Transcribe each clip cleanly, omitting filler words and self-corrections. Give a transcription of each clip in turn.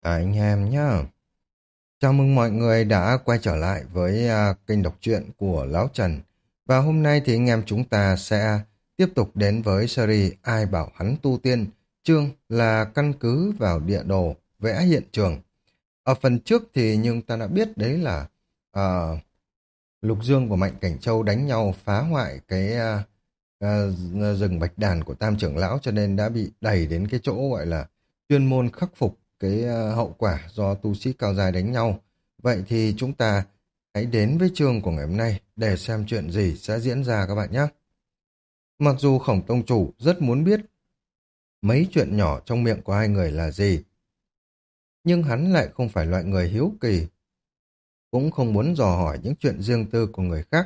Anh em nhá. Chào mừng mọi người đã quay trở lại với kênh đọc truyện của Lão Trần. Và hôm nay thì anh em chúng ta sẽ tiếp tục đến với series Ai bảo hắn tu tiên, chương là căn cứ vào địa đồ, vẽ hiện trường. Ở phần trước thì nhưng ta đã biết đấy là à, Lục Dương và Mạnh Cảnh Châu đánh nhau phá hoại cái rừng bạch đàn của Tam trưởng lão, cho nên đã bị đẩy đến cái chỗ gọi là chuyên môn khắc phục cái hậu quả do tu sĩ cao dài đánh nhau. Vậy thì chúng ta hãy đến với chương của ngày hôm nay để xem chuyện gì sẽ diễn ra các bạn nhé. Mặc dù Khổng Tông Chủ rất muốn biết mấy chuyện nhỏ trong miệng của hai người là gì, nhưng hắn lại không phải loại người hiếu kỳ, cũng không muốn dò hỏi những chuyện riêng tư của người khác.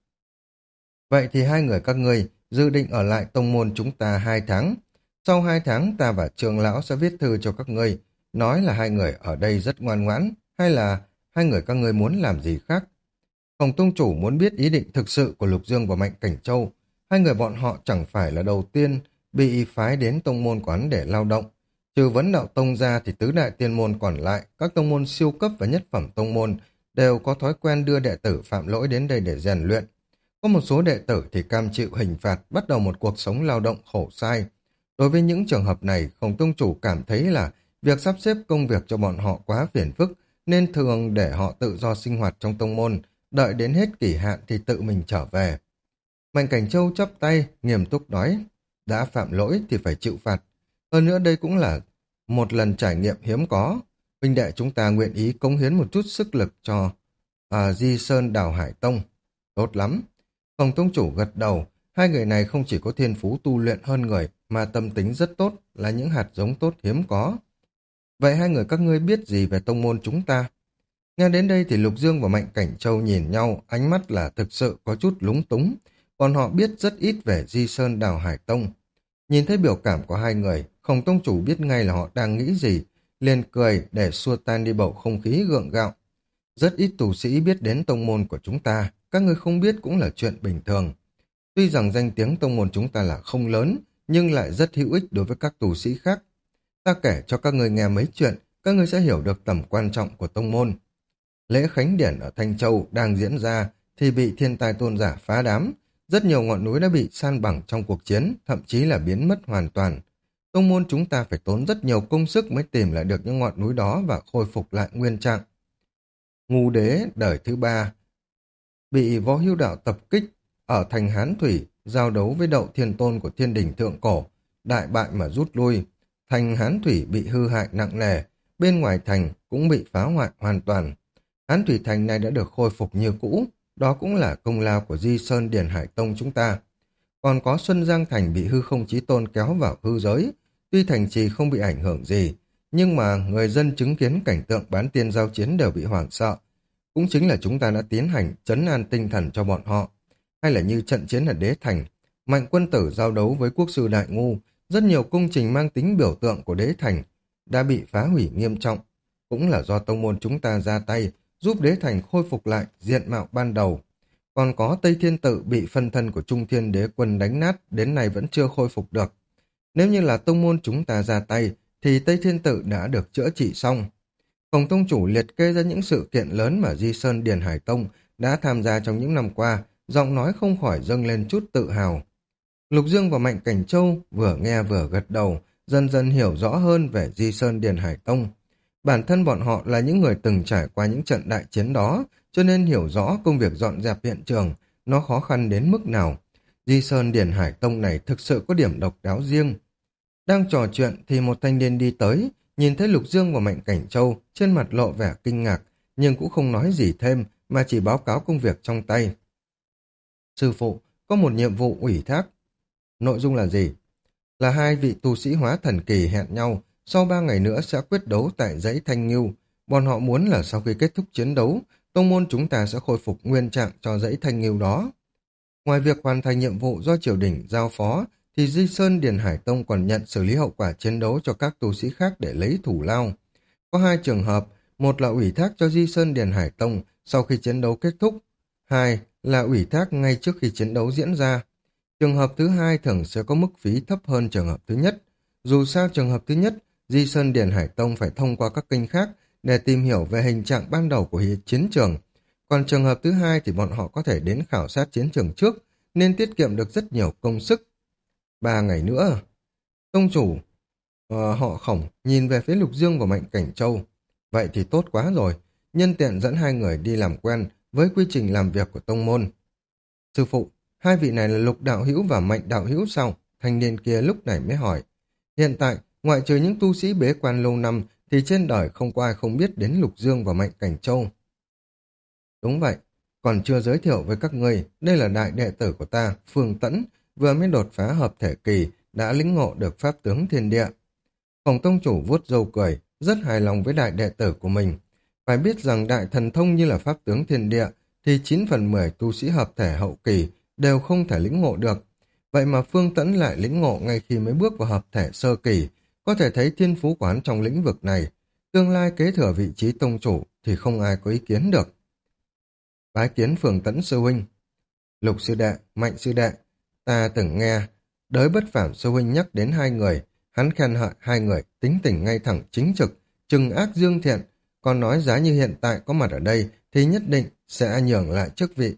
Vậy thì hai người các ngươi dự định ở lại tông môn chúng ta 2 tháng. Sau 2 tháng ta và trường lão sẽ viết thư cho các ngươi, nói là hai người ở đây rất ngoan ngoãn, hay là hai người các ngươi muốn làm gì khác. Hồng Tông Chủ muốn biết ý định thực sự của Lục Dương và Mạnh Cảnh Châu. Hai người bọn họ chẳng phải là đầu tiên bị phái đến tông môn quán để lao động. Trừ Vấn Đạo Tông ra thì tứ đại tiên môn còn lại, các tông môn siêu cấp và nhất phẩm tông môn đều có thói quen đưa đệ tử phạm lỗi đến đây để rèn luyện. Có một số đệ tử thì cam chịu hình phạt, bắt đầu một cuộc sống lao động khổ sai. Đối với những trường hợp này, Khổng Tông Chủ cảm thấy là việc sắp xếp công việc cho bọn họ quá phiền phức, nên thường để họ tự do sinh hoạt trong tông môn, đợi đến hết kỳ hạn thì tự mình trở về. Mạnh Cảnh Châu chắp tay, nghiêm túc nói, đã phạm lỗi thì phải chịu phạt. Hơn nữa đây cũng là một lần trải nghiệm hiếm có. Huynh đệ chúng ta nguyện ý cống hiến một chút sức lực cho Di Sơn Đào Hải Tông. Tốt lắm. Hồng Tông Chủ gật đầu, hai người này không chỉ có thiên phú tu luyện hơn người, mà tâm tính rất tốt, là những hạt giống tốt hiếm có. Vậy hai người các ngươi biết gì về tông môn chúng ta? Nghe đến đây thì Lục Dương và Mạnh Cảnh Châu nhìn nhau, ánh mắt là thực sự có chút lúng túng. Bọn họ biết rất ít về Di Sơn Đào Hải Tông. Nhìn thấy biểu cảm của hai người, Khổng Tông Chủ biết ngay là họ đang nghĩ gì, liền cười để xua tan đi bầu không khí gượng gạo. Rất ít tu sĩ biết đến tông môn của chúng ta, các ngươi không biết cũng là chuyện bình thường. Tuy rằng danh tiếng tông môn chúng ta là không lớn, nhưng lại rất hữu ích đối với các tu sĩ khác. Ta kể cho các ngươi nghe mấy chuyện, các ngươi sẽ hiểu được tầm quan trọng của tông môn. Lễ Khánh Điển ở Thanh Châu đang diễn ra thì bị thiên tai tôn giả phá đám. Rất nhiều ngọn núi đã bị san bằng trong cuộc chiến, thậm chí là biến mất hoàn toàn. Tông môn chúng ta phải tốn rất nhiều công sức mới tìm lại được những ngọn núi đó và khôi phục lại nguyên trạng. Ngu đế đời thứ ba bị Võ Hưu Đạo tập kích ở thành Hán Thủy, giao đấu với Đậu Thiên Tôn của Thiên Đình Thượng Cổ, đại bại mà rút lui. Thành Hán Thủy bị hư hại nặng nề, bên ngoài thành cũng bị phá hoại hoàn toàn. Hán Thủy Thành này đã được khôi phục như cũ, đó cũng là công lao của Di Sơn Điền Hải Tông chúng ta. Còn có Xuân Giang Thành bị hư không chí tôn kéo vào hư giới, tuy thành trì không bị ảnh hưởng gì, nhưng mà người dân chứng kiến cảnh tượng bán tiên giao chiến đều bị hoảng sợ. Cũng chính là chúng ta đã tiến hành trấn an tinh thần cho bọn họ. Hay là như trận chiến ở Đế Thành, Mạnh Quân Tử giao đấu với Quốc sư Đại Ngu, rất nhiều công trình mang tính biểu tượng của Đế Thành đã bị phá hủy nghiêm trọng. Cũng là do tông môn chúng ta ra tay, giúp Đế Thành khôi phục lại diện mạo ban đầu. Còn có Tây Thiên Tự bị phân thân của Trung Thiên Đế Quân đánh nát, đến nay vẫn chưa khôi phục được. Nếu như là tông môn chúng ta ra tay, thì Tây Thiên Tự đã được chữa trị xong. Khổng Tông Chủ liệt kê ra những sự kiện lớn mà Di Sơn Điền Hải Tông đã tham gia trong những năm qua, giọng nói không khỏi dâng lên chút tự hào. Lục Dương và Mạnh Cảnh Châu vừa nghe vừa gật đầu, dần dần hiểu rõ hơn về Di Sơn Điền Hải Tông. Bản thân bọn họ là những người từng trải qua những trận đại chiến đó, cho nên hiểu rõ công việc dọn dẹp hiện trường, nó khó khăn đến mức nào. Di Sơn Điền Hải Tông này thực sự có điểm độc đáo riêng. Đang trò chuyện thì một thanh niên đi tới, nhìn thấy Lục Dương và Mạnh Cảnh Châu, trên mặt lộ vẻ kinh ngạc, nhưng cũng không nói gì thêm, mà chỉ báo cáo công việc trong tay. Sư phụ, có một nhiệm vụ ủy thác. Nội dung là gì? Là hai vị tu sĩ hóa thần kỳ hẹn nhau, sau 3 ngày nữa sẽ quyết đấu tại dãy Thanh Ngưu. Bọn họ muốn là sau khi kết thúc chiến đấu, tông môn chúng ta sẽ khôi phục nguyên trạng cho dãy Thanh Ngưu đó. Ngoài việc hoàn thành nhiệm vụ do triều đình giao phó, thì Di Sơn Điền Hải Tông còn nhận xử lý hậu quả chiến đấu cho các tu sĩ khác để lấy thủ lao. Có 2 trường hợp, một là ủy thác cho Di Sơn Điền Hải Tông sau khi chiến đấu kết thúc, hai là ủy thác ngay trước khi chiến đấu diễn ra. Trường hợp thứ hai thường sẽ có mức phí thấp hơn trường hợp thứ nhất. Dù sao trường hợp thứ nhất, Di Sơn Điền Hải Tông phải thông qua các kênh khác để tìm hiểu về hình trạng ban đầu của chiến trường. Còn trường hợp thứ hai thì bọn họ có thể đến khảo sát chiến trường trước, nên tiết kiệm được rất nhiều công sức. 3 ngày nữa, tông chủ họ Khổng nhìn về phía Lục Dương và Mạnh Cảnh Châu. Vậy thì tốt quá rồi, nhân tiện dẫn hai người đi làm quen với quy trình làm việc của tông môn. Sư phụ, hai vị này là Lục đạo hữu và Mạnh đạo hữu sao? Thanh niên kia lúc này mới hỏi. Hiện tại, ngoại trừ những tu sĩ bế quan lâu năm, thì trên đời không có ai không biết đến Lục Dương và Mạnh Cảnh Châu. Đúng vậy, còn chưa giới thiệu với các ngươi, đây là đại đệ tử của ta, Phương Tẫn, vừa mới đột phá hợp thể kỳ, đã lĩnh ngộ được pháp tướng thiên địa. Khổng tông chủ vuốt râu cười, rất hài lòng với đại đệ tử của mình. Phải biết rằng đại thần thông như là pháp tướng thiên địa, thì 9 phần 10 tu sĩ hợp thể hậu kỳ đều không thể lĩnh ngộ được. Vậy mà Phương Tẫn lại lĩnh ngộ ngay khi mới bước vào hợp thể sơ kỳ, có thể thấy thiên phú của hắn trong lĩnh vực này. Tương lai kế thừa vị trí tông chủ thì không ai có ý kiến được. Bái kiến Phương Tẫn sư huynh. Lục sư đệ, Mạnh sư đệ, ta từng nghe Đới Bất Phàm sư huynh nhắc đến hai người, hắn khen ngợi hai người tính tình ngay thẳng chính trực, trừng ác dương thiện, còn nói giá như hiện tại có mặt ở đây thì nhất định sẽ nhường lại chức vị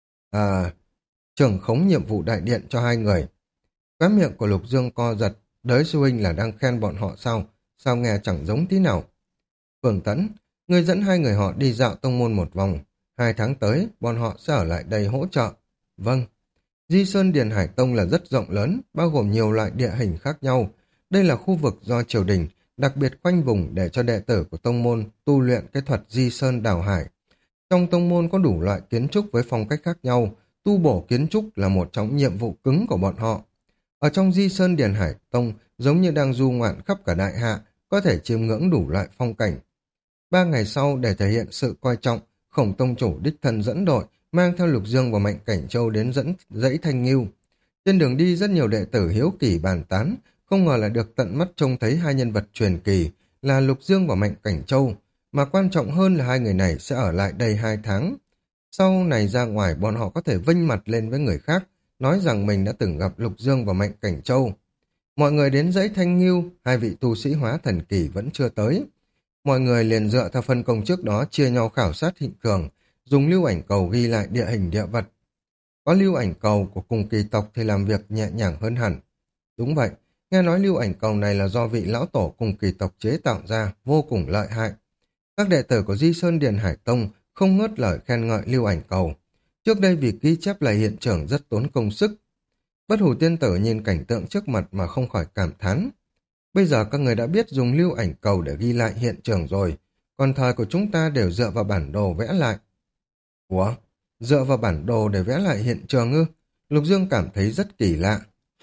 trưởng khống nhiệm vụ đại điện cho hai người. Khóe miệng của Lục Dương co giật, Đới sư huynh là đang khen bọn họ sao? Sao nghe chẳng giống tí nào? Phương Tẫn, ngươi dẫn hai người họ đi dạo tông môn một vòng. 2 tháng tới, bọn họ sẽ ở lại đây hỗ trợ. Vâng. Di Sơn Điền Hải Tông là rất rộng lớn, bao gồm nhiều loại địa hình khác nhau. Đây là khu vực do triều đình đặc biệt khoanh vùng để cho đệ tử của tông môn tu luyện cái thuật Di Sơn Đào Hải. Trong tông môn có đủ loại kiến trúc với phong cách khác nhau, tu bổ kiến trúc là một trong nhiệm vụ cứng của bọn họ. Ở trong Di Sơn Điền Hải Tông, giống như đang du ngoạn khắp cả đại hạ, có thể chiêm ngưỡng đủ loại phong cảnh. 3 ngày sau, để thể hiện sự coi trọng, Khổng tông chủ đích thân dẫn đội, mang theo Lục Dương và Mạnh Cảnh Châu đến dãy Thanh Ngưu. Trên đường đi rất nhiều đệ tử hiếu kỳ bàn tán, không ngờ là được tận mắt trông thấy hai nhân vật truyền kỳ là Lục Dương và Mạnh Cảnh Châu, mà quan trọng hơn là hai người này sẽ ở lại đây 2 tháng. Sau này ra ngoài bọn họ có thể vênh mặt lên với người khác, nói rằng mình đã từng gặp Lục Dương và Mạnh Cảnh Châu. Mọi người đến dãy Thanh Ngưu, hai vị tu sĩ hóa thần kỳ vẫn chưa tới. Mọi người liền dựa theo phân công trước đó chia nhau khảo sát hiện trường, dùng lưu ảnh cầu ghi lại địa hình địa vật. Có lưu ảnh cầu của cùng kỳ tộc thì làm việc nhẹ nhàng hơn hẳn. Đúng vậy, nghe nói lưu ảnh cầu này là do vị lão tổ cùng kỳ tộc chế tạo ra, vô cùng lợi hại. Các đệ tử của Di Sơn Điền Hải Tông không ngớt lời khen ngợi lưu ảnh cầu. Trước đây vì ghi chép lại hiện trường rất tốn công sức. Bất Hủ tiên tử nhìn cảnh tượng trước mặt mà không khỏi cảm thán. Bây giờ các người đã biết dùng lưu ảnh cầu để ghi lại hiện trường rồi, còn thời của chúng ta đều dựa vào bản đồ vẽ lại. Ủa? Dựa vào bản đồ để vẽ lại hiện trường ư? Lục Dương cảm thấy rất kỳ lạ.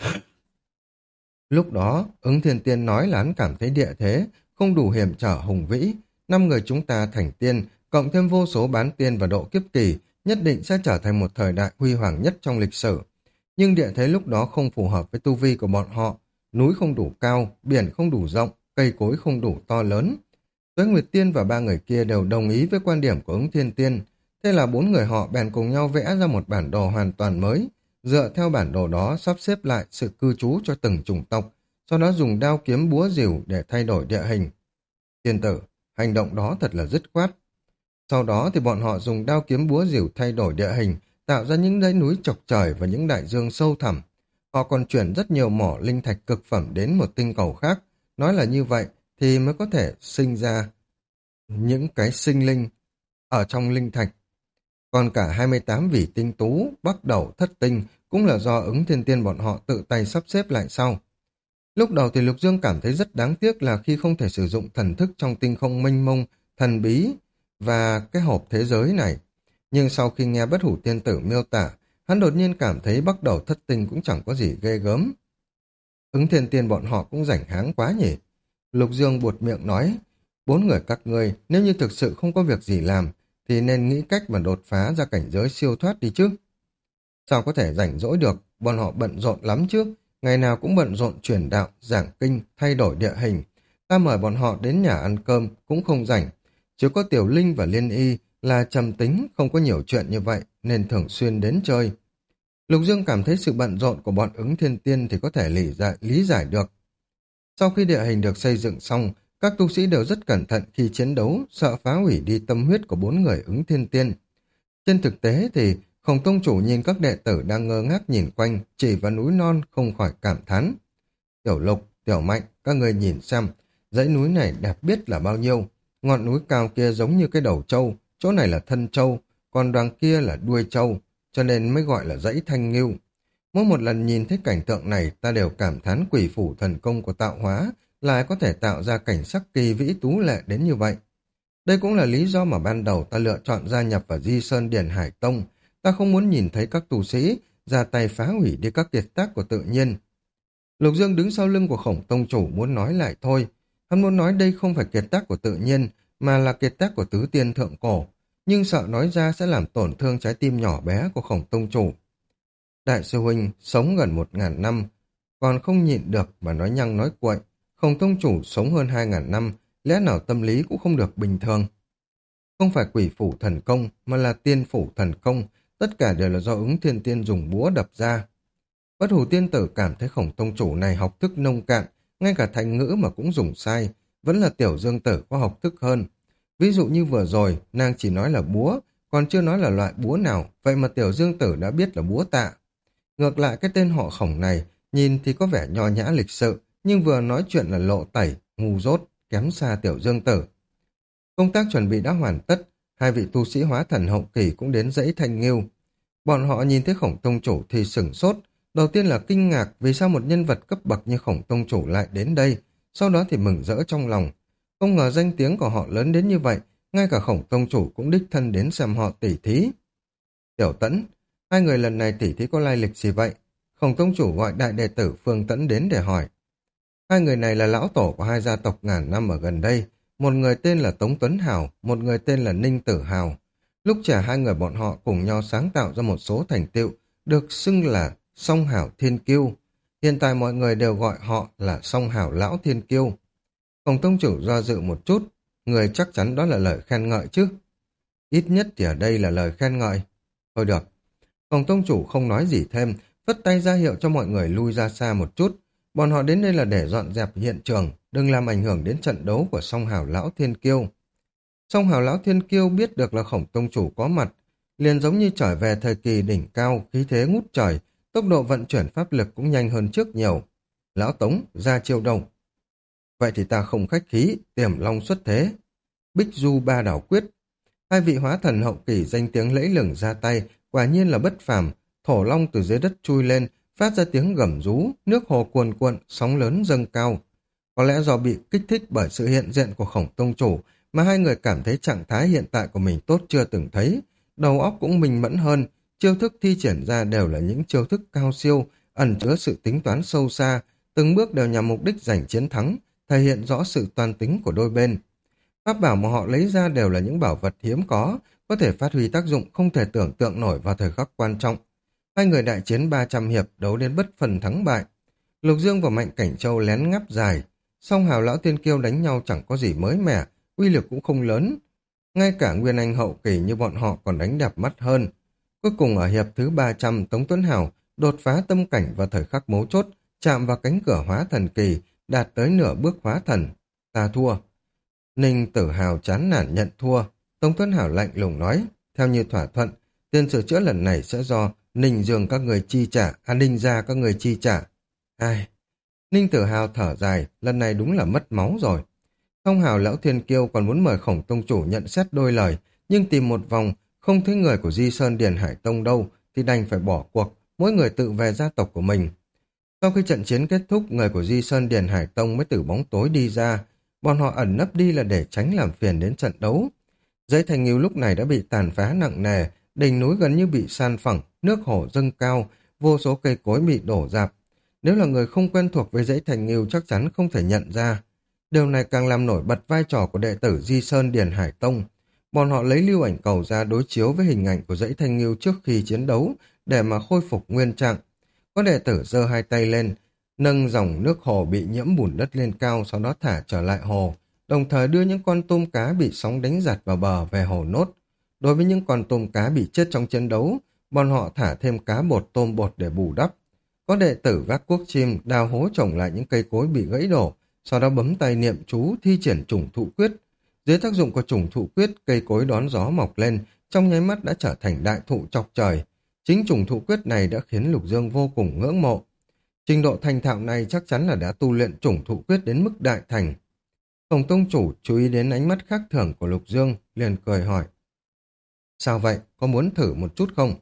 Lúc đó, Ứng Thiên Tiên nói là hắn cảm thấy địa thế không đủ hiểm trở hùng vĩ. 5 người chúng ta thành tiên, cộng thêm vô số bán tiên và độ kiếp kỳ, nhất định sẽ trở thành một thời đại huy hoàng nhất trong lịch sử. Nhưng địa thế lúc đó không phù hợp với tu vi của bọn họ. Núi không đủ cao, biển không đủ rộng, cây cối không đủ to lớn. Tuế Nguyệt Tiên và 3 người kia đều đồng ý với quan điểm của Ứng Thiên Tiên. Thế là 4 người họ bèn cùng nhau vẽ ra một bản đồ hoàn toàn mới. Dựa theo bản đồ đó sắp xếp lại sự cư trú cho từng chủng tộc, sau đó dùng đao kiếm búa rìu để thay đổi địa hình. Tiên tử, hành động đó thật là dứt khoát. Sau đó thì bọn họ dùng đao kiếm búa rìu thay đổi địa hình, tạo ra những dãy núi chọc trời và những đại dương sâu thẳm. Họ còn chuyển rất nhiều mỏ linh thạch cực phẩm đến một tinh cầu khác. Nói là như vậy thì mới có thể sinh ra những cái sinh linh ở trong linh thạch. Còn cả 28 vị tinh tú, bắt đầu thất tinh cũng là do Ứng Thiên Tiên bọn họ tự tay sắp xếp lại sau. Lúc đầu thì Lục Dương cảm thấy rất đáng tiếc là khi không thể sử dụng thần thức trong tinh không mênh mông, thần bí và cái hộp thế giới này. Nhưng sau khi nghe Bất Hủ Tiên Tử miêu tả, hắn đột nhiên cảm thấy bắt đầu thất tinh cũng chẳng có gì ghê gớm. Ứng Thiên Tiên bọn họ cũng rảnh háng quá nhỉ. Lục Dương buột miệng nói, 4 người các ngươi nếu như thực sự không có việc gì làm, thì nên nghĩ cách mà đột phá ra cảnh giới siêu thoát đi chứ. Sao có thể rảnh rỗi được, bọn họ bận rộn lắm chứ, ngày nào cũng bận rộn truyền đạo, giảng kinh, thay đổi địa hình. Ta mời bọn họ đến nhà ăn cơm cũng không rảnh, chỉ có Tiểu Linh và Liên Y là trầm tính, không có nhiều chuyện như vậy, nên thường xuyên đến chơi. Lục Dương cảm thấy sự bận rộn của bọn Ứng Thiên Tiên thì có thể lý giải được. Sau khi địa hình được xây dựng xong, các tu sĩ đều rất cẩn thận khi chiến đấu, sợ phá hủy đi tâm huyết của bốn người ứng thiên tiên. Trên thực tế thì Khổng Tông chủ nhìn các đệ tử đang ngơ ngác nhìn quanh, chỉ vào núi non không khỏi cảm thán. Tiểu Lục, Tiểu Mạnh, các người nhìn xem, dãy núi này đẹp biết là bao nhiêu. Ngọn núi cao kia giống như cái đầu trâu, chỗ này là thân trâu, còn đoàn kia là đuôi trâu, cho nên mới gọi là dãy Thanh Ngưu. Mỗi một lần nhìn thấy cảnh tượng này, ta đều cảm thán quỷ phủ thần công của tạo hóa, lại có thể tạo ra cảnh sắc kỳ vĩ tú lệ đến như vậy. Đây cũng là lý do mà ban đầu ta lựa chọn gia nhập vào Di Sơn Điển Hải Tông. Ta không muốn nhìn thấy các tu sĩ ra tay phá hủy đi các kiệt tác của tự nhiên. Lục Dương đứng sau lưng của Khổng Tông chủ muốn nói lại thôi. Hắn muốn nói đây không phải kiệt tác của tự nhiên, mà là kiệt tác của tứ tiên thượng cổ. Nhưng sợ nói ra sẽ làm tổn thương trái tim nhỏ bé của Khổng Tông chủ. Đại sư huynh sống gần 1000 năm, còn không nhịn được mà nói nhăng nói cuội. Khổng Tông chủ sống hơn 2000 năm, lẽ nào tâm lý cũng không được bình thường. Không phải quỷ phủ thần công, mà là tiên phủ thần công, tất cả đều là do ứng thiên tiên dùng búa đập ra. Bất hủ tiên tử cảm thấy Khổng Tông chủ này học thức nông cạn, ngay cả thành ngữ mà cũng dùng sai, vẫn là tiểu dương tử có học thức hơn. Ví dụ như vừa rồi, nàng chỉ nói là búa, còn chưa nói là loại búa nào, vậy mà tiểu dương tử đã biết là búa tạ. Ngược lại cái tên họ Khổng này, nhìn thì có vẻ nho nhã lịch sự, nhưng vừa nói chuyện là lộ tẩy, ngu dốt, kém xa tiểu dương tử. Công tác chuẩn bị đã hoàn tất, hai vị tu sĩ hóa thần hậu kỳ cũng đến dãy Thanh Ngưu. Bọn họ nhìn thấy Khổng Tông chủ thì sửng sốt, đầu tiên là kinh ngạc vì sao một nhân vật cấp bậc như Khổng Tông chủ lại đến đây, sau đó thì mừng rỡ trong lòng. Không ngờ danh tiếng của họ lớn đến như vậy, ngay cả Khổng Tông chủ cũng đích thân đến xem họ tỉ thí. Tiểu Tẫn, hai người lần này tỉ thí có lai lịch gì vậy? Khổng Tông chủ gọi đại đệ tử Phương Tẫn đến để hỏi. Hai người này là lão tổ của hai gia tộc ngàn năm ở gần đây, một người tên là Tống Tuấn Hào, một người tên là Ninh Tử Hào. Lúc trẻ hai người bọn họ cùng nhau sáng tạo ra một số thành tựu, được xưng là Song Hảo Thiên Kiêu. Hiện tại mọi người đều gọi họ là Song Hảo Lão Thiên Kiêu. Khổng Tông chủ do dự một chút, người chắc chắn đó là lời khen ngợi chứ. Ít nhất thì ở đây là lời khen ngợi. Thôi được. Khổng Tông chủ không nói gì thêm, phất tay ra hiệu cho mọi người lui ra xa một chút. Bọn họ đến đây là để dọn dẹp hiện trường, đừng làm ảnh hưởng đến trận đấu của Song Hảo Lão Thiên Kiêu. Song Hảo Lão Thiên Kiêu biết được là Khổng Tông chủ có mặt, liền giống như trở về thời kỳ đỉnh cao, khí thế ngút trời, tốc độ vận chuyển pháp lực cũng nhanh hơn trước nhiều. Lão Tống, ra chiêu đầu. Vậy thì ta không khách khí, Tiềm Long xuất thế. Bích Du Ba Đảo Quyết. Hai vị hóa thần hậu kỳ danh tiếng lẫy lừng ra tay, quả nhiên là bất phàm. Thổ long từ dưới đất chui lên, phát ra tiếng gầm rú, nước hồ cuồn cuộn, sóng lớn dâng cao. Có lẽ do bị kích thích bởi sự hiện diện của Khổng Tông chủ, mà hai người cảm thấy trạng thái hiện tại của mình tốt chưa từng thấy. Đầu óc cũng minh mẫn hơn, chiêu thức thi triển ra đều là những chiêu thức cao siêu, ẩn chứa sự tính toán sâu xa, từng bước đều nhằm mục đích giành chiến thắng, thể hiện rõ sự toan tính của đôi bên. Pháp bảo mà họ lấy ra đều là những bảo vật hiếm có thể phát huy tác dụng không thể tưởng tượng nổi vào thời khắc quan trọng. Hai người đại chiến 300 hiệp đấu đến bất phần thắng bại. Lục Dương và Mạnh Cảnh Châu lén ngắp dài, song Hào Lão Tiên Kiêu đánh nhau chẳng có gì mới mẻ, uy lực cũng không lớn. Ngay cả Nguyên Anh hậu kỳ như bọn họ còn đánh đẹp mắt hơn. Cuối cùng ở hiệp thứ 300, Tống Tuấn Hào đột phá tâm cảnh vào thời khắc mấu chốt, chạm vào cánh cửa hóa thần kỳ, đạt tới nửa bước hóa thần. Ta thua. Ninh Tử Hào chán nản nhận thua. Tống Tuấn Hào lạnh lùng nói, theo như thỏa thuận, tiền sửa chữa lần này sẽ do Ninh Dương các người chi trả, Ninh gia các người chi trả. Ai? Ninh Tử Hào thở dài, lần này đúng là mất máu rồi. Thông Hào Lão Thiên Kiêu còn muốn mời Khổng Tông chủ nhận xét đôi lời, nhưng tìm một vòng, không thấy người của Di Sơn Điền Hải Tông đâu, thì đành phải bỏ cuộc, mỗi người tự về gia tộc của mình. Sau khi trận chiến kết thúc, người của Di Sơn Điền Hải Tông mới từ bóng tối đi ra, bọn họ ẩn nấp đi là để tránh làm phiền đến trận đấu. Dãy Thanh Ngưu lúc này đã bị tàn phá nặng nề, đỉnh núi gần như bị san phẳng, nước hồ dâng cao, vô số cây cối bị đổ rạp. Nếu là người không quen thuộc với dãy Thanh Ngưu chắc chắn không thể nhận ra. Điều này càng làm nổi bật vai trò của đệ tử Di Sơn Điền Hải Tông. Bọn họ lấy lưu ảnh cầu ra đối chiếu với hình ảnh của dãy Thanh Ngưu trước khi chiến đấu để mà khôi phục nguyên trạng. Có đệ tử giơ hai tay lên, nâng dòng nước hồ bị nhiễm bùn đất lên cao, sau đó thả trở lại hồ, đồng thời đưa những con tôm cá bị sóng đánh giặt vào bờ về hồ nốt. Đối với những con tôm cá bị chết trong chiến đấu, bọn họ thả thêm cá bột tôm bột để bù đắp. Có đệ tử vác cuốc chim đào hố trồng lại những cây cối bị gãy đổ, sau đó bấm tay niệm chú thi triển chủng thụ quyết. Dưới tác dụng của chủng thụ quyết, cây cối đón gió mọc lên, trong nháy mắt đã trở thành đại thụ chọc trời. Chính chủng thụ quyết này đã khiến Lục Dương vô cùng ngưỡng mộ. Trình độ thành thạo này chắc chắn là đã tu luyện chủng thụ quyết đến mức đại thành. Khổng tông chủ chú ý đến ánh mắt khác thường của Lục Dương, liền cười hỏi. Sao vậy, có muốn thử một chút không?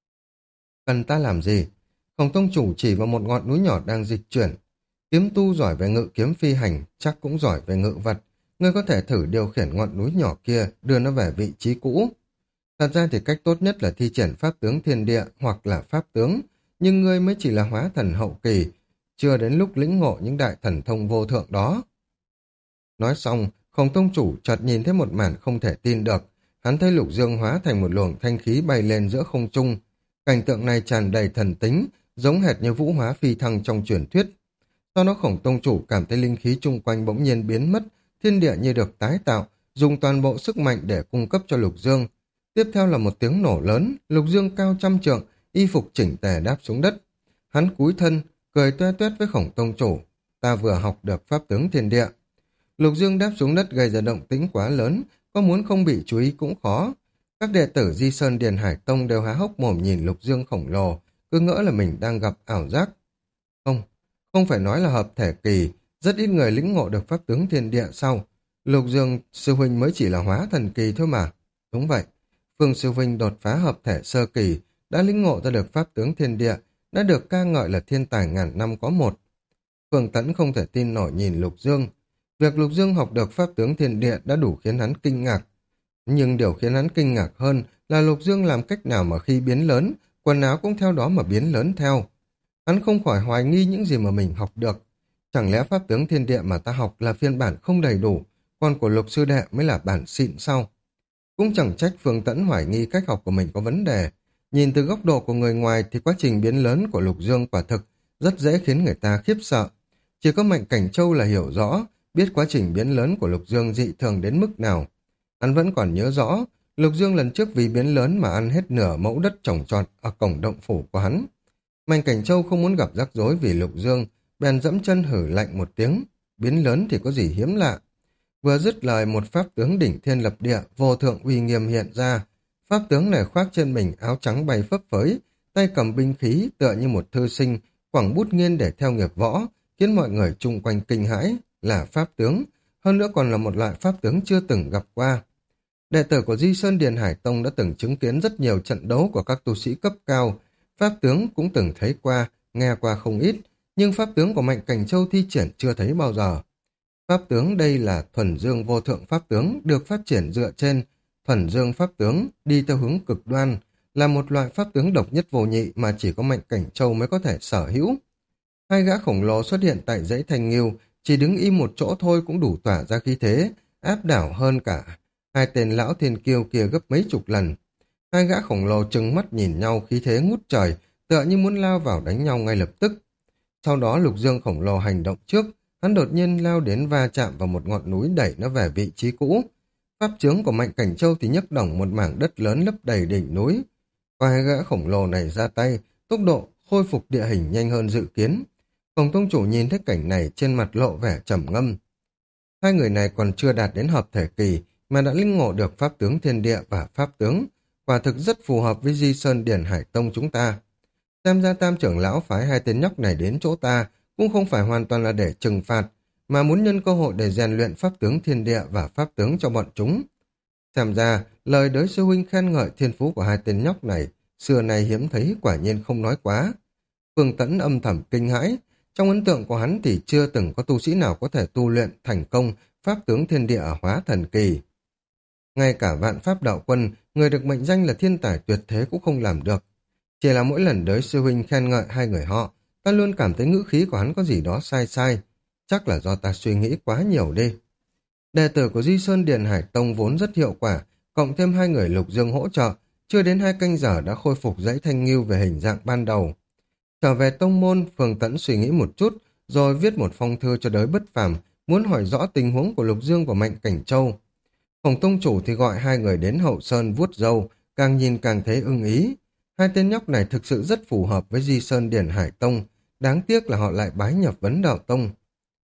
Cần ta làm gì? Khổng tông chủ chỉ vào một ngọn núi nhỏ đang dịch chuyển. Kiếm tu giỏi về ngự kiếm phi hành, chắc cũng giỏi về ngự vật. Ngươi có thể thử điều khiển ngọn núi nhỏ kia, đưa nó về vị trí cũ. Thật ra thì cách tốt nhất là thi triển pháp tướng thiên địa hoặc là pháp tướng, nhưng ngươi mới chỉ là hóa thần hậu kỳ, chưa đến lúc lĩnh ngộ những đại thần thông vô thượng đó. Nói xong, Khổng tông chủ chợt nhìn thấy một màn không thể tin được. Hắn thấy Lục Dương hóa thành một luồng thanh khí bay lên giữa không trung. Cảnh tượng này tràn đầy thần tính, giống hệt như vũ hóa phi thăng trong truyền thuyết. Sau đó Khổng tông chủ cảm thấy linh khí chung quanh bỗng nhiên biến mất, thiên địa như được tái tạo, dùng toàn bộ sức mạnh để cung cấp cho Lục Dương. Tiếp theo là một tiếng nổ lớn, Lục Dương cao trăm trượng, y phục chỉnh tề đáp xuống đất. Hắn cúi thân, cười toe toét với Khổng tông chủ. Ta vừa học được pháp tướng thiên địa. Lục Dương đáp xuống đất gây ra động tĩnh quá lớn, có muốn không bị chú ý cũng khó. Các đệ tử Di Sơn Điền Hải Tông đều há hốc mồm nhìn Lục Dương khổng lồ, cứ ngỡ là mình đang gặp ảo giác. Không, không phải nói là hợp thể kỳ, rất ít người lĩnh ngộ được pháp tướng thiên địa sau. Lục Dương sư huynh mới chỉ là hóa thần kỳ thôi mà. Đúng vậy, Phương sư huynh đột phá hợp thể sơ kỳ, đã lĩnh ngộ ra được pháp tướng thiên địa, đã được ca ngợi là thiên tài ngàn năm có một. Phương Tẫn không thể tin nổi nhìn Lục Dương. Việc Lục Dương học được pháp tướng thiên địa đã đủ khiến hắn kinh ngạc. Nhưng điều khiến hắn kinh ngạc hơn là Lục Dương làm cách nào mà khi biến lớn, quần áo cũng theo đó mà biến lớn theo. Hắn không khỏi hoài nghi những gì mà mình học được. Chẳng lẽ pháp tướng thiên địa mà ta học là phiên bản không đầy đủ, còn của Lục sư đệ mới là bản xịn sau. Cũng chẳng trách Phương Tẫn hoài nghi cách học của mình có vấn đề. Nhìn từ góc độ của người ngoài thì quá trình biến lớn của Lục Dương quả thực rất dễ khiến người ta khiếp sợ. Chỉ có Mạnh Cảnh Châu là hiểu rõ, biết quá trình biến lớn của Lục Dương dị thường đến mức nào. Hắn vẫn còn nhớ rõ, Lục Dương lần trước vì biến lớn mà ăn hết nửa mẫu đất trồng trọt ở cổng động phủ của hắn. Mạnh Cảnh Châu không muốn gặp rắc rối vì Lục Dương, bèn dẫm chân hử lạnh một tiếng, biến lớn thì có gì hiếm lạ. Vừa dứt lời, một pháp tướng đỉnh thiên lập địa, vô thượng uy nghiêm hiện ra. Pháp tướng này khoác trên mình áo trắng bay phấp phới, tay cầm binh khí tựa như một thư sinh, quẳng bút nghiên để theo nghiệp võ, khiến mọi người chung quanh kinh hãi, là pháp tướng, hơn nữa còn là một loại pháp tướng chưa từng gặp qua. Đệ tử của Di Sơn Điền Hải Tông đã từng chứng kiến rất nhiều trận đấu của các tu sĩ cấp cao, pháp tướng cũng từng thấy qua, nghe qua không ít, nhưng pháp tướng của Mạnh Cảnh Châu thi triển chưa thấy bao giờ. Pháp tướng đây là thuần dương vô thượng pháp tướng, được phát triển dựa trên thuần dương pháp tướng, đi theo hướng cực đoan, là một loại pháp tướng độc nhất vô nhị mà chỉ có Mạnh Cảnh Châu mới có thể sở hữu. Hai gã khổng lồ xuất hiện tại dãy Thanh Nghiêu, chỉ đứng im một chỗ thôi cũng đủ tỏa ra khí thế, áp đảo hơn cả hai tên lão thiên kiêu kia gấp mấy chục lần. Hai gã khổng lồ trừng mắt nhìn nhau, khí thế ngút trời, tựa như muốn lao vào đánh nhau ngay lập tức. Sau đó Lục Dương khổng lồ hành động trước, hắn đột nhiên lao đến va chạm vào một ngọn núi đẩy nó về vị trí cũ. Pháp chướng của Mạnh Cảnh Châu thì nhấc đổng một mảng đất lớn lấp đầy đỉnh núi. Qua hai gã khổng lồ này ra tay, tốc độ khôi phục địa hình nhanh hơn dự kiến. Khổng tông chủ nhìn thấy cảnh này, trên mặt lộ vẻ trầm ngâm. Hai người này còn chưa đạt đến hợp thể kỳ mà đã linh ngộ được pháp tướng thiên địa và pháp tướng, quả thực rất phù hợp với Di Sơn Điền Hải Tông chúng ta. Xem ra Tam trưởng lão phái hai tên nhóc này đến chỗ ta cũng không phải hoàn toàn là để trừng phạt, mà muốn nhân cơ hội để rèn luyện pháp tướng thiên địa và pháp tướng cho bọn chúng. Xem ra, lời đới sư huynh khen ngợi thiên phú của hai tên nhóc này, xưa nay hiếm thấy, quả nhiên không nói quá. Phương Tẫn âm thầm kinh hãi, trong ấn tượng của hắn thì chưa từng có tu sĩ nào có thể tu luyện thành công pháp tướng thiên địa ở hóa thần kỳ. Ngay cả Vạn Pháp Đạo Quân, người được mệnh danh là thiên tài tuyệt thế cũng không làm được. Chỉ là mỗi lần đới sư huynh khen ngợi hai người họ, ta luôn cảm thấy ngữ khí của hắn có gì đó sai sai. Chắc là do ta suy nghĩ quá nhiều đi. Đệ tử của Di Sơn Điền Hải Tông vốn rất hiệu quả, cộng thêm hai người Lục Dương hỗ trợ, chưa đến 2 canh giờ đã khôi phục dãy Thanh Nghiêu về hình dạng ban đầu. Trở về tông môn, Phương Tẫn suy nghĩ một chút, rồi viết một phong thư cho đới Bất Phàm, muốn hỏi rõ tình huống của Lục Dương và Mạnh Cảnh Châu. Khổng tông chủ thì gọi hai người đến hậu sơn vuốt râu, càng nhìn càng thấy ưng ý. Hai tên nhóc này thực sự rất phù hợp với Di Sơn Điền Hải Tông, đáng tiếc là họ lại bái nhập Vấn Đạo Tông.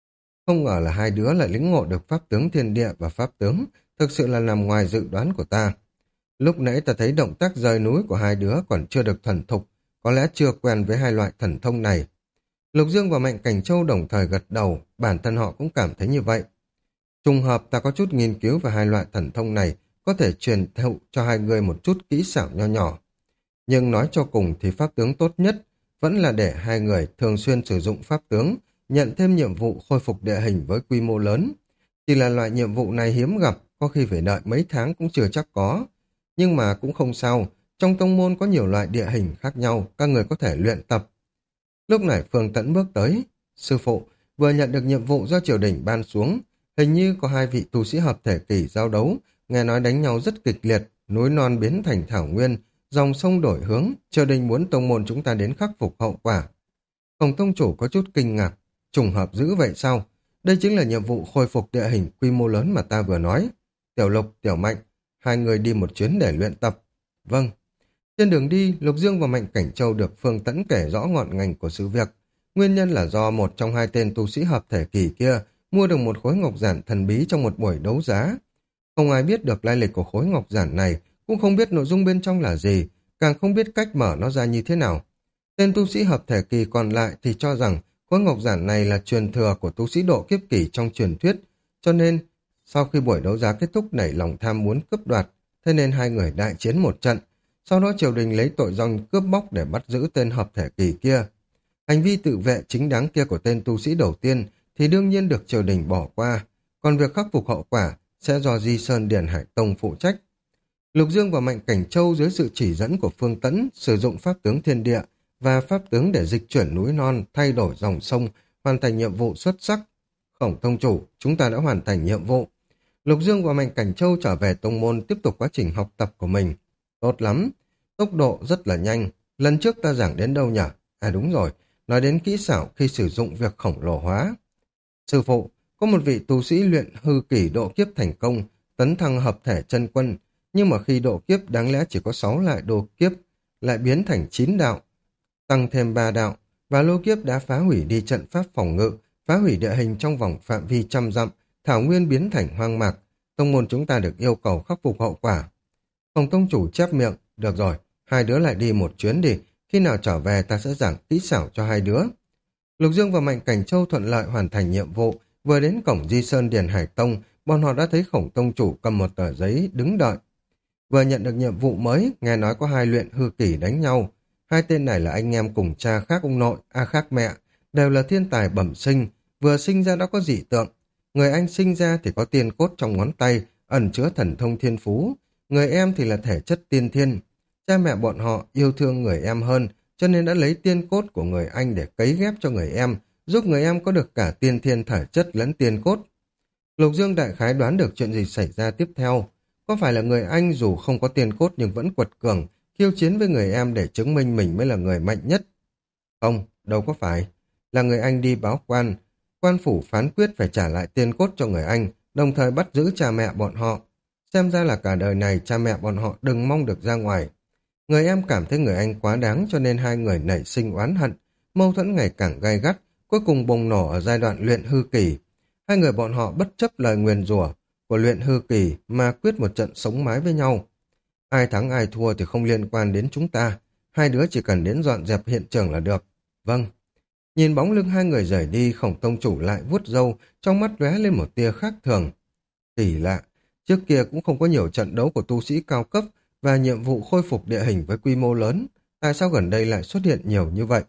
Không ngờ là hai đứa lại lĩnh ngộ được pháp tướng thiên địa và pháp tướng, thực sự là nằm ngoài dự đoán của ta. Lúc nãy ta thấy động tác rời núi của hai đứa còn chưa được thuần thục, có lẽ chưa quen với hai loại thần thông này. Lục Dương và Mạnh Cảnh Châu đồng thời gật đầu, bản thân họ cũng cảm thấy như vậy. Trùng hợp ta có chút nghiên cứu về hai loại thần thông này, có thể truyền thụ cho hai người một chút kỹ xảo nho nhỏ. Nhưng nói cho cùng thì pháp tướng tốt nhất vẫn là để hai người thường xuyên sử dụng pháp tướng, nhận thêm nhiệm vụ khôi phục địa hình với quy mô lớn. Chỉ là loại nhiệm vụ này hiếm gặp, có khi phải đợi mấy tháng cũng chưa chắc có. Nhưng mà cũng không sao, trong tông môn có nhiều loại địa hình khác nhau, các người có thể luyện tập. Lúc này Phương Tẫn bước tới. Sư phụ, vừa nhận được nhiệm vụ do triều đình ban xuống, hình như có hai vị tu sĩ hợp thể kỳ giao đấu, nghe nói đánh nhau rất kịch liệt, núi non biến thành thảo nguyên, dòng sông đổi hướng, triều đình muốn tông môn chúng ta đến khắc phục hậu quả. Khổng tông chủ có chút kinh ngạc, trùng hợp dữ vậy sao? Đây chính là nhiệm vụ khôi phục địa hình quy mô lớn mà ta vừa nói. Tiểu Lục, Tiểu Mạnh, hai người đi một chuyến để luyện tập. Vâng. Trên đường đi, Lục Dương và Mạnh Cảnh Châu được Phương Tẫn kể rõ ngọn ngành của sự việc. Nguyên nhân là do một trong hai tên tu sĩ hợp thể kỳ kia mua được một khối ngọc giản thần bí trong một buổi đấu giá. Không ai biết được lai lịch của khối ngọc giản này, cũng không biết nội dung bên trong là gì, càng không biết cách mở nó ra như thế nào. Tên tu sĩ hợp thể kỳ còn lại thì cho rằng khối ngọc giản này là truyền thừa của tu sĩ độ kiếp kỳ trong truyền thuyết, cho nên sau khi buổi đấu giá kết thúc nảy lòng tham muốn cướp đoạt, thế nên hai người đại chiến một trận. Sau đó triều đình lấy tội danh cướp bóc để bắt giữ tên hợp thể kỳ kia. Hành vi tự vệ chính đáng kia của tên tu sĩ đầu tiên thì đương nhiên được triều đình bỏ qua, còn việc khắc phục hậu quả sẽ do Di Sơn Điền Hải Tông phụ trách. Lục Dương và Mạnh Cảnh Châu dưới sự chỉ dẫn của Phương Tẫn sử dụng pháp tướng thiên địa và pháp tướng để dịch chuyển núi non, thay đổi dòng sông, hoàn thành nhiệm vụ xuất sắc. Khổng tông chủ, chúng ta đã hoàn thành nhiệm vụ. Lục Dương và Mạnh Cảnh Châu trở về tông môn tiếp tục quá trình học tập của mình. Tốt lắm, tốc độ rất là nhanh. Lần trước ta giảng đến đâu nhỉ? À đúng rồi, nói đến kỹ xảo khi sử dụng việc khổng lồ hóa. Sư phụ, có một vị tu sĩ luyện hư kỷ độ kiếp thành công, tấn thăng hợp thể chân quân, nhưng mà khi độ kiếp đáng lẽ chỉ có 6 lại độ kiếp, lại biến thành 9 đạo, tăng thêm 3 đạo, và lô kiếp đã phá hủy đi trận pháp phòng ngự, phá hủy địa hình trong vòng phạm vi trăm dặm, thảo nguyên biến thành hoang mạc. Tông môn chúng ta được yêu cầu khắc phục hậu quả. Phòng tông chủ chép miệng, được rồi, hai đứa lại đi một chuyến đi, khi nào trở về ta sẽ giảng kỹ xảo cho hai đứa. Lục Dương và Mạnh Cảnh Châu thuận lợi hoàn thành nhiệm vụ, vừa đến cổng Di Sơn Điền Hải Tông, bọn họ đã thấy Khổng tông chủ cầm một tờ giấy đứng đợi. Vừa nhận được nhiệm vụ mới, nghe nói có hai luyện hư kỷ đánh nhau. Hai tên này là anh em cùng cha khác ông nội, khác mẹ, đều là thiên tài bẩm sinh, vừa sinh ra đã có dị tượng. Người anh sinh ra thì có tiên cốt trong ngón tay, ẩn chứa thần thông thiên phú. Người em thì là thể chất tiên thiên. Cha mẹ bọn họ yêu thương người em hơn, cho nên đã lấy tiên cốt của người anh để cấy ghép cho người em, giúp người em có được cả tiên thiên thể chất lẫn tiên cốt. Lục Dương đại khái đoán được chuyện gì xảy ra tiếp theo. Có phải là người anh dù không có tiên cốt nhưng vẫn quật cường, khiêu chiến với người em để chứng minh mình mới là người mạnh nhất? Không, đâu có phải. Là người anh đi báo quan. Quan phủ phán quyết phải trả lại tiên cốt cho người anh, đồng thời bắt giữ cha mẹ bọn họ. Xem ra là cả đời này cha mẹ bọn họ đừng mong được ra ngoài. Người em cảm thấy người anh quá đáng cho nên hai người nảy sinh oán hận, mâu thuẫn ngày càng gay gắt, cuối cùng bùng nổ ở giai đoạn luyện hư kỳ. Hai người bọn họ bất chấp lời nguyền rủa của luyện hư kỳ mà quyết một trận sống mái với nhau. Ai thắng ai thua thì không liên quan đến chúng ta, hai đứa chỉ cần đến dọn dẹp hiện trường là được. Vâng. Nhìn bóng lưng hai người rời đi, Khổng tông chủ lại vuốt râu, trong mắt lóe lên một tia khác thường. Kỳ lạ, trước kia cũng không có nhiều trận đấu của tu sĩ cao cấp và nhiệm vụ khôi phục địa hình với quy mô lớn, tại sao gần đây lại xuất hiện nhiều như vậy?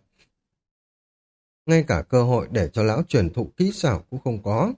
Ngay cả cơ hội để cho lão truyền thụ kỹ xảo cũng không có.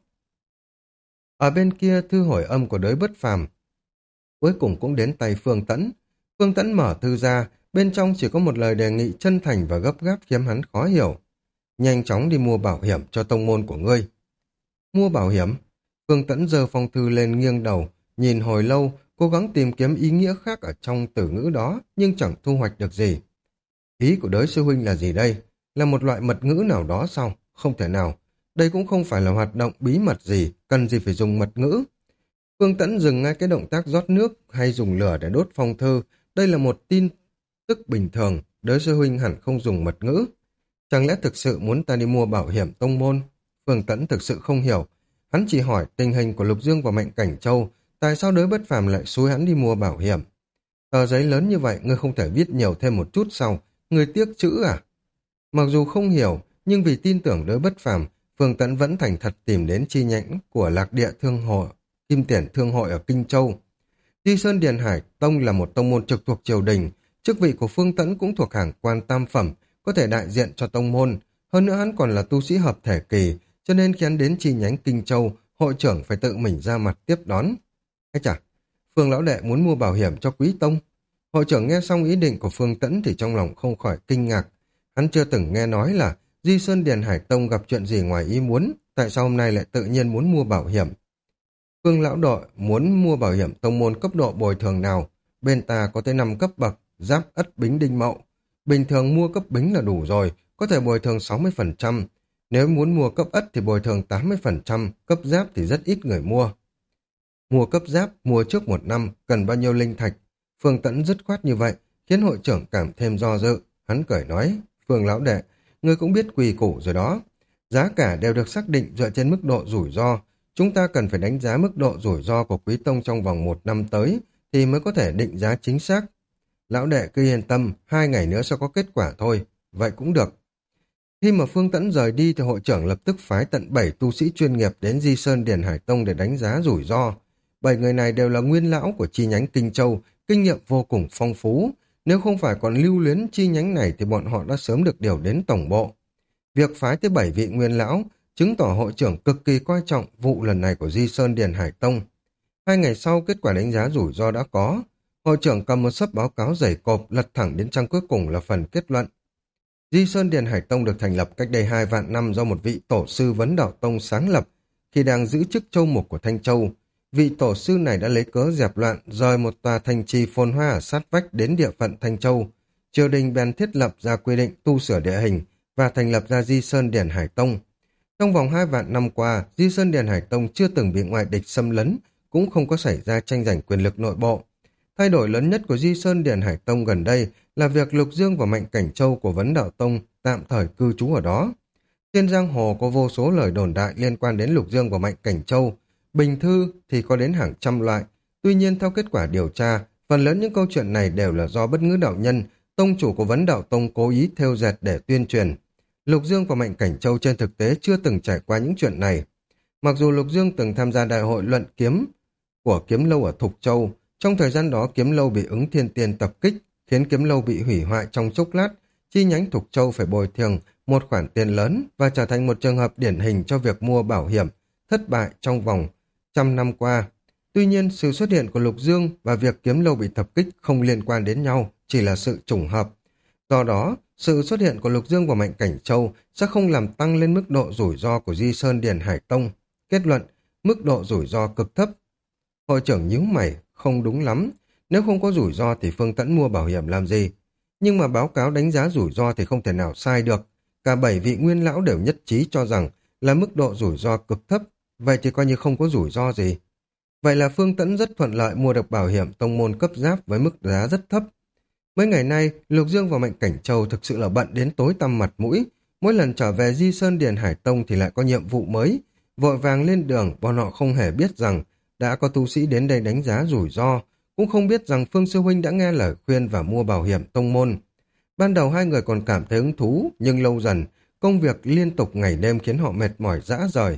Ở bên kia, thư hồi âm của đới bất phàm cuối cùng cũng đến tay Phương Tẫn. Phương Tẫn mở thư ra, bên trong chỉ có một lời đề nghị chân thành và gấp gáp khiến hắn khó hiểu. Nhanh chóng đi mua bảo hiểm cho tông môn của ngươi. Mua bảo hiểm? Phương Tẫn giơ phong thư lên nghiêng đầu, nhìn hồi lâu, cố gắng tìm kiếm ý nghĩa khác ở trong từ ngữ đó, nhưng chẳng thu hoạch được gì. Ý của đới sư huynh là gì đây? Là một loại mật ngữ nào đó sao? Không thể nào. Đây cũng không phải là hoạt động bí mật gì, cần gì phải dùng mật ngữ. Phương Tẫn dừng ngay cái động tác rót nước hay dùng lửa để đốt phong thư. Đây là một tin tức bình thường, đới sư huynh hẳn không dùng mật ngữ. Chẳng lẽ thực sự muốn ta đi mua bảo hiểm tông môn? Phương Tẫn thực sự không hiểu. Hắn chỉ hỏi tình hình của Lục Dương và Mạnh Cảnh Châu, tại sao đới bất phàm lại xúi hắn đi mua bảo hiểm. Tờ giấy lớn như vậy, ngươi không thể viết nhiều thêm một chút sao? Ngươi tiếc chữ à? Mặc dù không hiểu, nhưng vì tin tưởng đới bất phàm, Phương Tẫn vẫn thành thật tìm đến chi nhánh của Lạc Địa Thương Hội, Kim Tiền Thương Hội ở Kinh Châu. Di Sơn Điền Hải Tông là một tông môn trực thuộc triều đình, chức vị của Phương Tẫn cũng thuộc hàng quan tam phẩm, có thể đại diện cho tông môn. Hơn nữa hắn còn là tu sĩ hợp thể kỳ, cho nên khi hắn đến chi nhánh Kinh Châu, hội trưởng phải tự mình ra mặt tiếp đón. Ây chà, Phương lão đệ muốn mua bảo hiểm cho Quý Tông. Hội trưởng nghe xong ý định của Phương Tẫn thì trong lòng không khỏi kinh ngạc. Hắn chưa từng nghe nói là Di Sơn Điền Hải Tông gặp chuyện gì ngoài ý muốn, tại sao hôm nay lại tự nhiên muốn mua bảo hiểm. Phương lão đội muốn mua bảo hiểm tông môn cấp độ bồi thường nào? Bên ta có tới 5 cấp bậc, Giáp, Ất, Bính, Đinh, Mậu. Bình thường mua cấp Bính là đủ rồi, có thể bồi thường 60%. Nếu muốn mua cấp Ất thì bồi thường 80%, cấp Giáp thì rất ít người mua. Mua cấp Giáp, mua trước 1 năm, cần bao nhiêu linh thạch? Phương Tẫn dứt khoát như vậy, khiến hội trưởng cảm thêm do dự. Hắn cười nói, Phương lão đệ, ngươi cũng biết quy củ rồi đó. Giá cả đều được xác định dựa trên mức độ rủi ro. Chúng ta cần phải đánh giá mức độ rủi ro của Quý Tông trong vòng 1 năm tới, thì mới có thể định giá chính xác. Lão đệ cứ yên tâm, 2 ngày nữa sẽ có kết quả thôi. Vậy cũng được. Khi mà Phương Tẫn rời đi thì hội trưởng lập tức phái tận 7 tu sĩ chuyên nghiệp đến Di Sơn Điền Hải Tông để đánh giá rủi ro. 7 người này đều là nguyên lão của chi nhánh Kinh Châu, kinh nghiệm vô cùng phong phú. Nếu không phải còn lưu luyến chi nhánh này thì bọn họ đã sớm được điều đến tổng bộ. Việc phái tới 7 vị nguyên lão chứng tỏ hội trưởng cực kỳ coi trọng vụ lần này của Di Sơn Điền Hải Tông. 2 ngày sau kết quả đánh giá rủi ro đã có. Hội trưởng cầm một xấp báo cáo dày cộp lật thẳng đến trang cuối cùng là phần kết luận. Di Sơn Điền Hải Tông được thành lập cách đây 2 vạn năm do một vị tổ sư Vấn Đạo Tông sáng lập. Khi đang giữ chức châu mục của Thanh Châu, vị tổ sư này đã lấy cớ dẹp loạn rời một tòa thành trì phồn hoa ở sát vách đến địa phận Thanh Châu. Triều đình bèn thiết lập ra quy định tu sửa địa hình và thành lập ra Di Sơn Điền Hải Tông. Trong vòng 2 vạn năm qua, Di Sơn Điền Hải Tông chưa từng bị ngoại địch xâm lấn, cũng không có xảy ra tranh giành quyền lực nội bộ. Thay đổi lớn nhất của Di Sơn Điền Hải Tông gần đây là việc Lục Dương và Mạnh Cảnh Châu của Vấn Đạo Tông tạm thời cư trú ở đó. Trên giang hồ có vô số lời đồn đại liên quan đến Lục Dương và Mạnh Cảnh Châu. Bình thư thì có đến hàng trăm loại. Tuy nhiên theo kết quả điều tra, phần lớn những câu chuyện này đều là do Bất Ngữ đạo nhân, tông chủ của Vấn Đạo Tông cố ý thêu dệt để tuyên truyền. Lục Dương và Mạnh Cảnh Châu trên thực tế chưa từng trải qua những chuyện này. Mặc dù Lục Dương từng tham gia đại hội luận kiếm của Kiếm Lâu ở Thục Châu, trong thời gian đó Kiếm Lâu bị Ứng Thiên Tiên tập kích, khiến Kiếm Lâu bị hủy hoại trong chốc lát, chi nhánh Thục Châu phải bồi thường một khoản tiền lớn và trở thành một trường hợp điển hình cho việc mua bảo hiểm thất bại trong vòng 100 năm qua. Tuy nhiên, sự xuất hiện của Lục Dương và việc Kiếm Lâu bị tập kích không liên quan đến nhau, chỉ là sự trùng hợp. Do đó, sự xuất hiện của Lục Dương và Mạnh Cảnh Châu sẽ không làm tăng lên mức độ rủi ro của Di Sơn Điền Hải Tông. Kết luận, mức độ rủi ro cực thấp. Hội trưởng nhíu mày, không đúng lắm. Nếu không có rủi ro thì Phương Tẫn mua bảo hiểm làm gì? Nhưng mà báo cáo đánh giá rủi ro thì không thể nào sai được. Cả 7 vị nguyên lão đều nhất trí cho rằng là mức độ rủi ro cực thấp. Vậy thì coi như không có rủi ro gì. Vậy là Phương Tẫn rất thuận lợi mua được bảo hiểm tông môn cấp Giáp với mức giá rất thấp. Mấy ngày nay, Lục Dương và Mạnh Cảnh Châu thực sự là bận đến tối tăm mặt mũi. Mỗi lần trở về Di Sơn Điền Hải Tông thì lại có nhiệm vụ mới. Vội vàng lên đường, bọn họ không hề biết rằng đã có tu sĩ đến đây đánh giá rủi ro, cũng không biết rằng Phương Sư Huynh đã nghe lời khuyên và mua bảo hiểm tông môn. Ban đầu hai người còn cảm thấy hứng thú, nhưng lâu dần, công việc liên tục ngày đêm khiến họ mệt mỏi rã rời.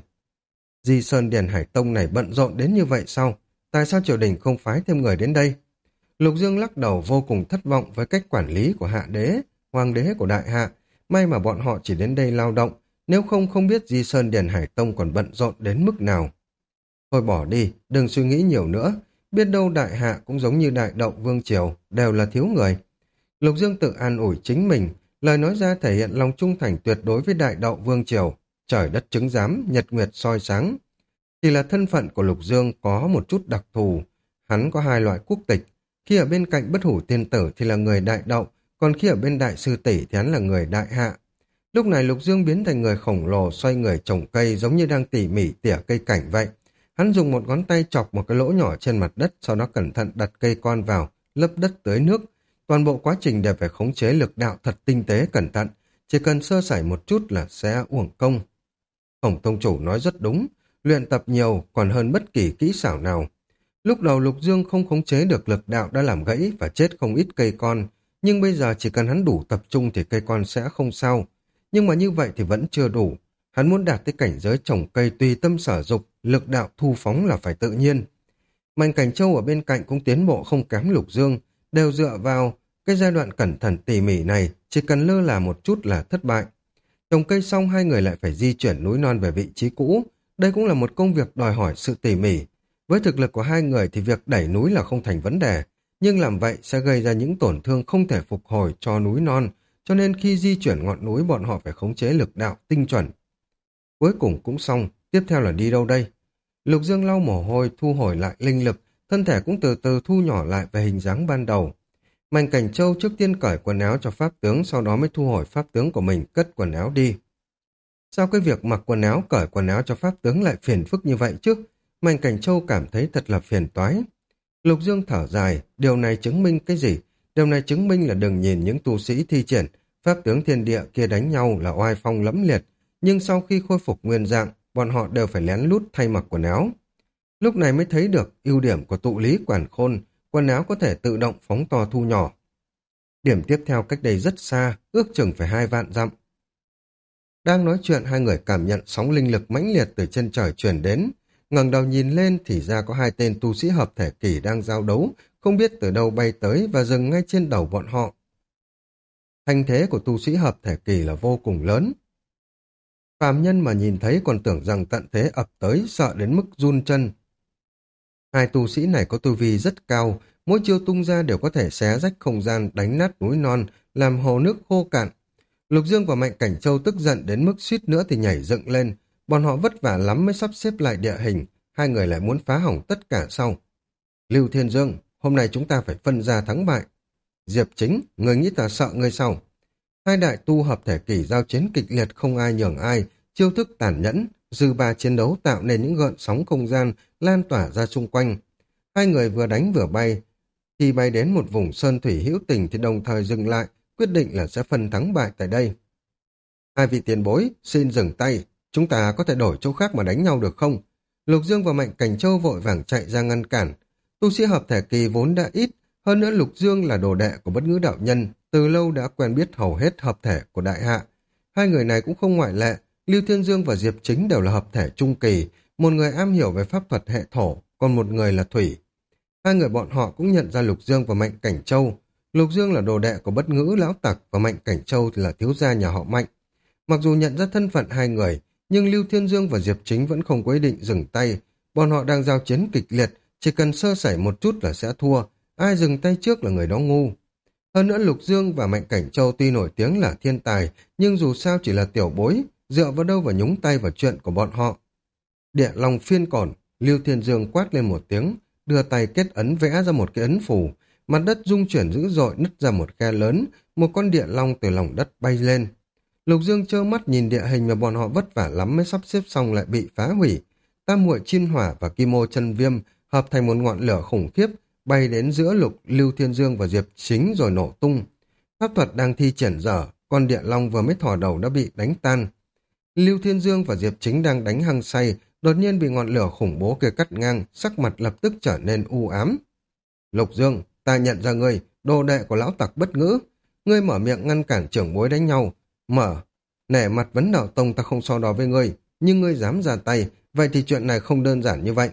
Di Sơn Điền Hải Tông này bận rộn đến như vậy sao? Tại sao triều đình không phái thêm người đến đây? Lục Dương lắc đầu vô cùng thất vọng với cách quản lý của Hạ Đế, Hoàng đế của Đại Hạ. May mà bọn họ chỉ đến đây lao động, nếu không không biết Di Sơn Điền Hải Tông còn bận rộn đến mức nào. Thôi bỏ đi, đừng suy nghĩ nhiều nữa. Biết đâu Đại Hạ cũng giống như Đại Động Vương Triều, đều là thiếu người. Lục Dương tự an ủi chính mình, lời nói ra thể hiện lòng trung thành tuyệt đối với Đại Động Vương Triều. Trời đất chứng giám, nhật nguyệt soi sáng. Chỉ là thân phận của Lục Dương có một chút đặc thù. Hắn có 2 loại quốc tịch. Khi ở bên cạnh Bất Hủ Tiên Tử thì là người Đại Động, còn khi ở bên Đại Sư Tỷ thì hắn là người Đại Hạ. Lúc này Lục Dương biến thành người khổng lồ xoay người trồng cây giống như đang tỉ mỉ tỉa cây cảnh vậy. Hắn dùng một ngón tay chọc một cái lỗ nhỏ trên mặt đất, sau đó cẩn thận đặt cây con vào, lấp đất tưới nước. Toàn bộ quá trình đều phải khống chế lực đạo thật tinh tế cẩn thận, chỉ cần sơ sẩy một chút là sẽ uổng công. Khổng tông chủ nói rất đúng, luyện tập nhiều còn hơn bất kỳ kỹ xảo nào. Lúc đầu Lục Dương không khống chế được lực đạo đã làm gãy và chết không ít cây con, nhưng bây giờ chỉ cần hắn đủ tập trung thì cây con sẽ không sao. Nhưng mà như vậy thì vẫn chưa đủ. Hắn muốn đạt tới cảnh giới trồng cây tùy tâm sở dục, lực đạo thu phóng là phải tự nhiên. Mạnh Cảnh Châu ở bên cạnh cũng tiến bộ không kém Lục Dương, đều dựa vào cái giai đoạn cẩn thận tỉ mỉ này, chỉ cần lơ là một chút là thất bại. Trồng cây xong hai người lại phải di chuyển núi non về vị trí cũ. Đây cũng là một công việc đòi hỏi sự tỉ mỉ. Với thực lực của hai người thì việc đẩy núi là không thành vấn đề, nhưng làm vậy sẽ gây ra những tổn thương không thể phục hồi cho núi non, cho nên khi di chuyển ngọn núi bọn họ phải khống chế lực đạo tinh chuẩn. Cuối cùng cũng xong, tiếp theo là đi đâu đây? Lục Dương lau mồ hôi, thu hồi lại linh lực, thân thể cũng từ từ thu nhỏ lại về hình dáng ban đầu. Mạnh Cảnh Châu trước tiên cởi quần áo cho pháp tướng, sau đó mới thu hồi pháp tướng của mình, cất quần áo đi. Sao cái việc mặc quần áo, cởi quần áo cho pháp tướng lại phiền phức như vậy chứ? Mạnh Cảnh Châu cảm thấy thật là phiền toái. Lục Dương thở dài, điều này chứng minh cái gì? Điều này chứng minh là đừng nhìn những tu sĩ thi triển, pháp tướng thiên địa kia đánh nhau là oai phong lẫm liệt, nhưng sau khi khôi phục nguyên dạng, bọn họ đều phải lén lút thay mặc quần áo. Lúc này mới thấy được ưu điểm của tụ lý quản khôn, quần áo có thể tự động phóng to thu nhỏ. Điểm tiếp theo cách đây rất xa, ước chừng phải 2 vạn dặm. Đang nói chuyện hai người cảm nhận sóng linh lực mãnh liệt từ chân trời truyền đến. Ngẩng đầu nhìn lên thì ra có hai tên tu sĩ hợp thể kỷ đang giao đấu, không biết từ đâu bay tới và dừng ngay trên đầu bọn họ. Thanh thế của tu sĩ hợp thể kỳ là vô cùng lớn. Phàm nhân mà nhìn thấy còn tưởng rằng tận thế ập tới, sợ đến mức run chân. Hai tu sĩ này có tu vi rất cao, mỗi chiêu tung ra đều có thể xé rách không gian, đánh nát núi non, làm hồ nước khô cạn. Lục Dương và Mạnh Cảnh Châu tức giận đến mức suýt nữa thì nhảy dựng lên. Bọn họ vất vả lắm mới sắp xếp lại địa hình, hai người lại muốn phá hỏng tất cả sau. Lưu Thiên Dương, hôm nay chúng ta phải phân ra thắng bại. Diệp Chính, người nghĩ ta sợ người sau. Hai đại tu hợp thể kỷ giao chiến kịch liệt không ai nhường ai, chiêu thức tàn nhẫn, dư ba chiến đấu tạo nên những gợn sóng không gian lan tỏa ra xung quanh. Hai người vừa đánh vừa bay, khi bay đến một vùng sơn thủy hữu tình thì đồng thời dừng lại, quyết định là sẽ phân thắng bại tại đây. Hai vị tiền bối, xin dừng tay, chúng ta có thể đổi chỗ khác mà đánh nhau được không? Lục Dương và Mạnh Cảnh Châu vội vàng chạy ra ngăn cản. Tu sĩ hợp thể kỳ vốn đã ít, hơn nữa Lục Dương là đồ đệ của Bất Ngữ Đạo Nhân, từ lâu đã quen biết hầu hết hợp thể của đại hạ. Hai người này cũng không ngoại lệ, Lưu Thiên Dương và Diệp Chính đều là hợp thể trung kỳ, một người am hiểu về pháp thuật hệ thổ, còn một người là thủy. Hai người bọn họ cũng nhận ra Lục Dương và Mạnh Cảnh Châu. Lục Dương là đồ đệ của Bất Ngữ Lão Tặc và Mạnh Cảnh Châu thì là thiếu gia nhà họ Mạnh. Mặc dù nhận ra thân phận hai người, nhưng Lưu Thiên Dương và Diệp Chính vẫn không có ý định dừng tay. Bọn họ đang giao chiến kịch liệt, chỉ cần sơ sẩy một chút là sẽ thua. Ai dừng tay trước là người đó ngu. Hơn nữa Lục Dương và Mạnh Cảnh Châu tuy nổi tiếng là thiên tài, nhưng dù sao chỉ là tiểu bối, dựa vào đâu và nhúng tay vào chuyện của bọn họ. Địa Long phiên cổn, Lưu Thiên Dương quát lên một tiếng, đưa tay kết ấn vẽ ra một cái ấn phù. Mặt đất rung chuyển dữ dội nứt ra một khe lớn, một con địa long từ lòng đất bay lên. Lục Dương trơ mắt nhìn địa hình mà bọn họ vất vả lắm mới sắp xếp xong lại bị phá hủy. Tam muội chim hỏa và kim ô chân viêm hợp thành một ngọn lửa khủng khiếp, bay đến giữa Lưu Thiên Dương và Diệp Chính rồi nổ tung. Pháp thuật đang thi triển dở, con địa long vừa mới thò đầu đã bị đánh tan. Lưu Thiên Dương và Diệp Chính đang đánh hăng say, đột nhiên bị ngọn lửa khủng bố kia cắt ngang, sắc mặt lập tức trở nên u ám. Lục Dương, ta nhận ra ngươi, đồ đệ của lão tặc Bất Ngữ. Ngươi mở miệng ngăn cản trưởng bối đánh nhau. Nể mặt Vấn Đạo Tông ta không so đo với ngươi, nhưng ngươi dám ra tay, vậy thì chuyện này không đơn giản như vậy.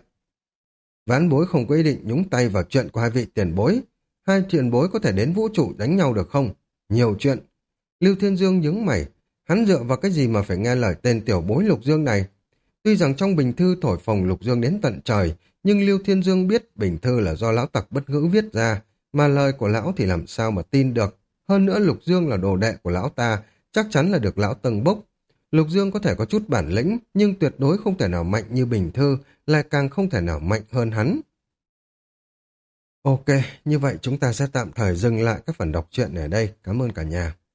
Vãn bối không có ý định nhúng tay vào chuyện của hai vị tiền bối. Hai tiền bối có thể đến vũ trụ đánh nhau được không? Nhiều chuyện. Lưu Thiên Dương nhướng mày, hắn dựa vào cái gì mà phải nghe lời tên tiểu bối Lục Dương này? Tuy rằng trong bình thư thổi phồng Lục Dương đến tận trời, nhưng Lưu Thiên Dương biết bình thư là do lão tặc Bất Ngữ viết ra, mà lời của lão thì làm sao mà tin được. Hơn nữa Lục Dương là đồ đệ của lão ta, chắc chắn là được lão tầng bốc. Lục Dương có thể có chút bản lĩnh, nhưng tuyệt đối không thể nào mạnh như bình thư, lại càng không thể nào mạnh hơn hắn. Ok, như vậy chúng ta sẽ tạm thời dừng lại các phần đọc truyện ở đây. Cảm ơn cả nhà.